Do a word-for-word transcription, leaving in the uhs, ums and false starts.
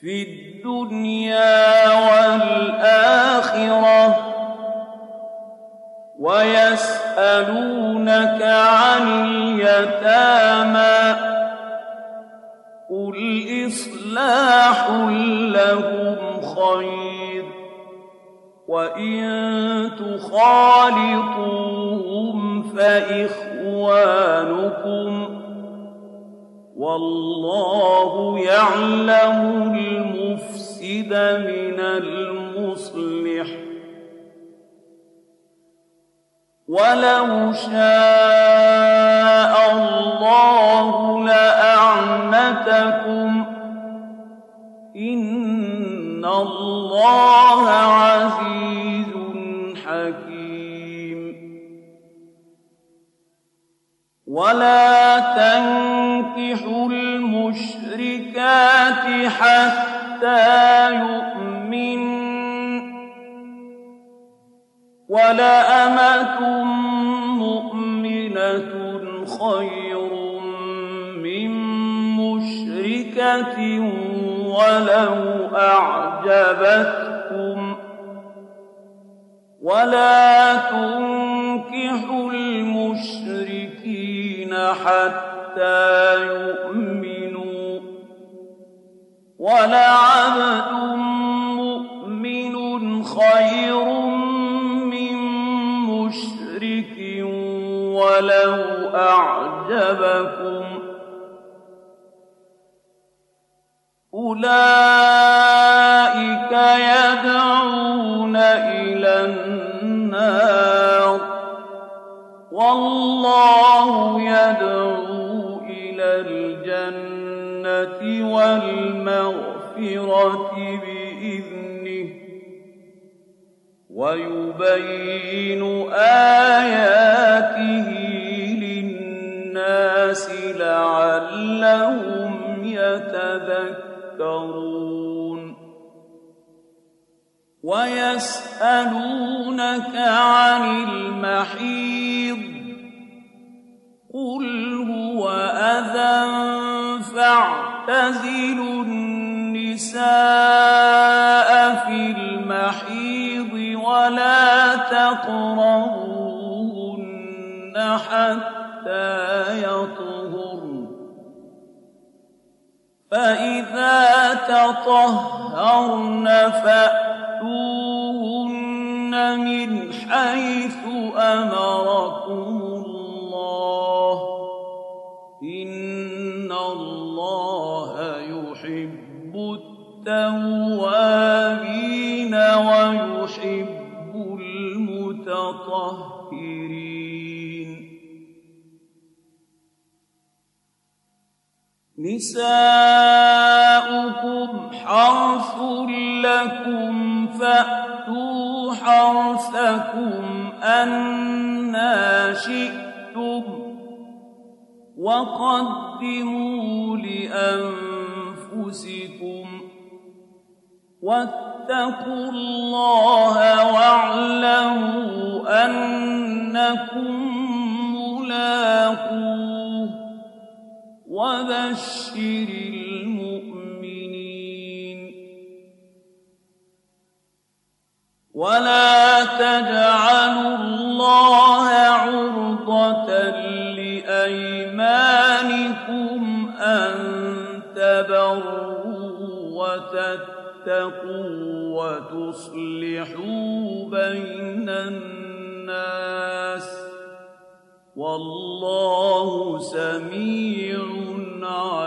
في الدنيا والآخرة ويسألونك عن اليتامى قل إصلاح لهم خير وإن تخالطوهم فإخوانكم والله يعلم المفسد من المصلح ولو شاء الله لأعنتكم إن الله عزيز حكيم ولا تنكحوا المشركات حتى يؤمنوا ولأمة مؤمنة خير من مشركة ولو أعجبتكم ولا تنكحوا المشركين حتى يؤمنوا ولعبد مؤمن خير من مشرك ولو أعجبكم أولئك يدعون إلى النار والله يدعو إلى الجنة والمغفرة بإذنه ويبين آياته للناس لعلهم يتذكرون ويسألونك عن المحيض قل هو أذى فاعتزلوا النساء في المحيض ولا تقربوهن حتى يطهرن فإذا تطهرن فأتوهن من حيث أمركم الله إن الله يحب التوابين ويحب المتطهرين نساؤكم حرث لكم فأتوا حرثكم أنى شئتم وقدموا لأنفسكم واتقوا الله واعلموا أنكم ملاقوه وبشر المؤمنين ولا تجعلوا الله عرضة لأيمانكم أن تبروا وتتقوا وتصلحوا بين الناس والله سميع عليم